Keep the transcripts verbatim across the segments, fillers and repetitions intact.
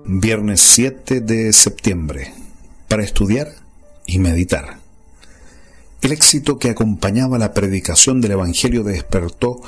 Viernes siete de septiembre, para estudiar y meditar. El éxito que acompañaba la predicación del Evangelio despertó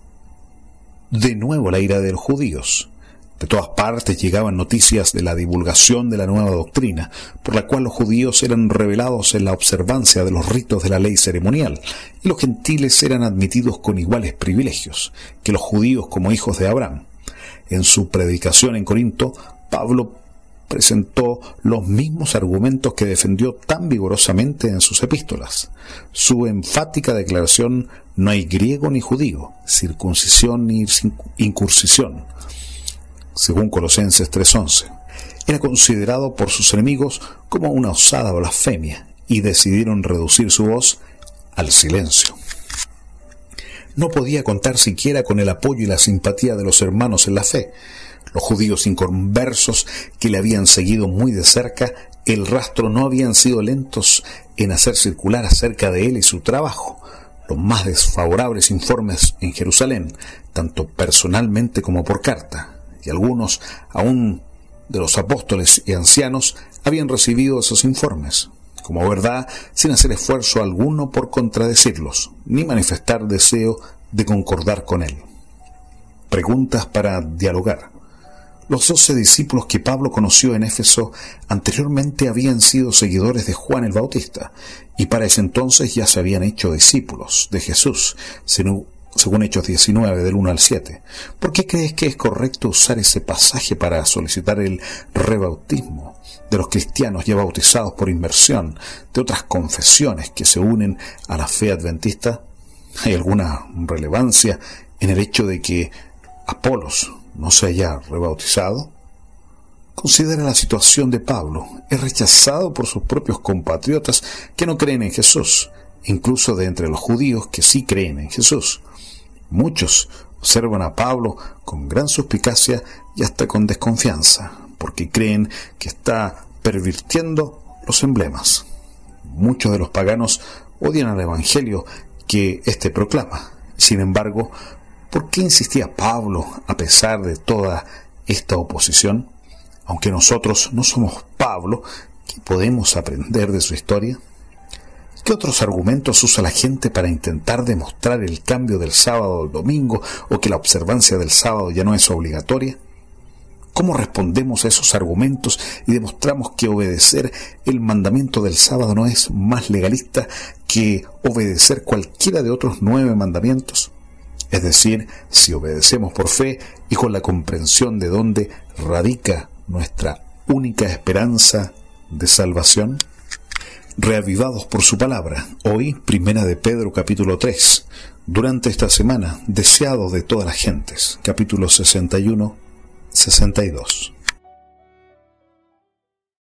de nuevo la ira de los judíos. De todas partes llegaban noticias de la divulgación de la nueva doctrina, por la cual los judíos eran revelados en la observancia de los ritos de la ley ceremonial, y los gentiles eran admitidos con iguales privilegios que los judíos como hijos de Abraham. En su predicación en Corinto, Pablo presentó los mismos argumentos que defendió tan vigorosamente en sus epístolas. Su enfática declaración: no hay griego ni judío, circuncisión ni incursión, según Colosenses tres once, era considerado por sus enemigos como una osada blasfemia, y decidieron reducir su voz al silencio. No podía contar siquiera con el apoyo y la simpatía de los hermanos en la fe. Los judíos inconversos que le habían seguido muy de cerca el rastro no habían sido lentos en hacer circular acerca de él y su trabajo los más desfavorables informes en Jerusalén, tanto personalmente como por carta, y algunos, aún de los apóstoles y ancianos, habían recibido esos informes como verdad sin hacer esfuerzo alguno por contradecirlos, ni manifestar deseo de concordar con él. Preguntas para dialogar. Los doce discípulos que Pablo conoció en Éfeso anteriormente habían sido seguidores de Juan el Bautista, y para ese entonces ya se habían hecho discípulos de Jesús, según Hechos diecinueve, del uno al siete. ¿Por qué crees que es correcto usar ese pasaje para solicitar el rebautismo de los cristianos ya bautizados por inmersión de otras confesiones que se unen a la fe adventista? ¿Hay alguna relevancia en el hecho de que Apolos no se haya rebautizado? Considera la situación de Pablo. Es rechazado por sus propios compatriotas que no creen en Jesús, incluso de entre los judíos que sí creen en Jesús. Muchos observan a Pablo con gran suspicacia y hasta con desconfianza, porque creen que está pervirtiendo los emblemas. Muchos de los paganos odian al Evangelio que éste proclama. Sin embargo, ¿por qué insistía Pablo a pesar de toda esta oposición? Aunque nosotros no somos Pablo, ¿qué podemos aprender de su historia? ¿Qué otros argumentos usa la gente para intentar demostrar el cambio del sábado al domingo o que la observancia del sábado ya no es obligatoria? ¿Cómo respondemos a esos argumentos y demostramos que obedecer el mandamiento del sábado no es más legalista que obedecer cualquiera de otros nueve mandamientos? Es decir, si obedecemos por fe y con la comprensión de dónde radica nuestra única esperanza de salvación. Reavivados por su palabra, hoy, Primera de Pedro capítulo tres, durante esta semana, deseados de todas las gentes, capítulos sesenta y uno, sesenta y dos.